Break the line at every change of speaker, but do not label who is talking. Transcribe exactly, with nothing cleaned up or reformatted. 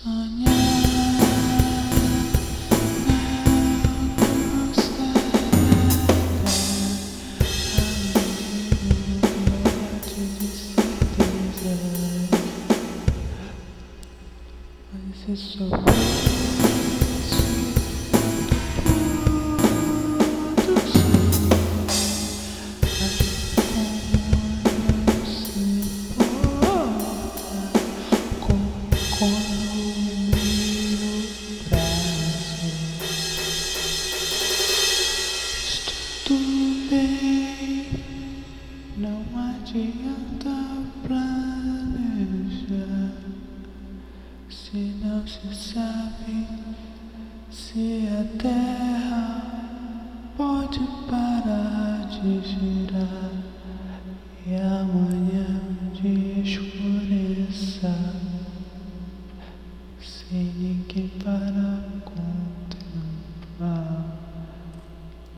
Sonhar não será de certeza, mas se soubesse tudo sei, como não se importa com quando tudo bem, não adianta planejar, se não se sabe se a terra pode parar de girar e amanhã de escureça, sem ninguém parar com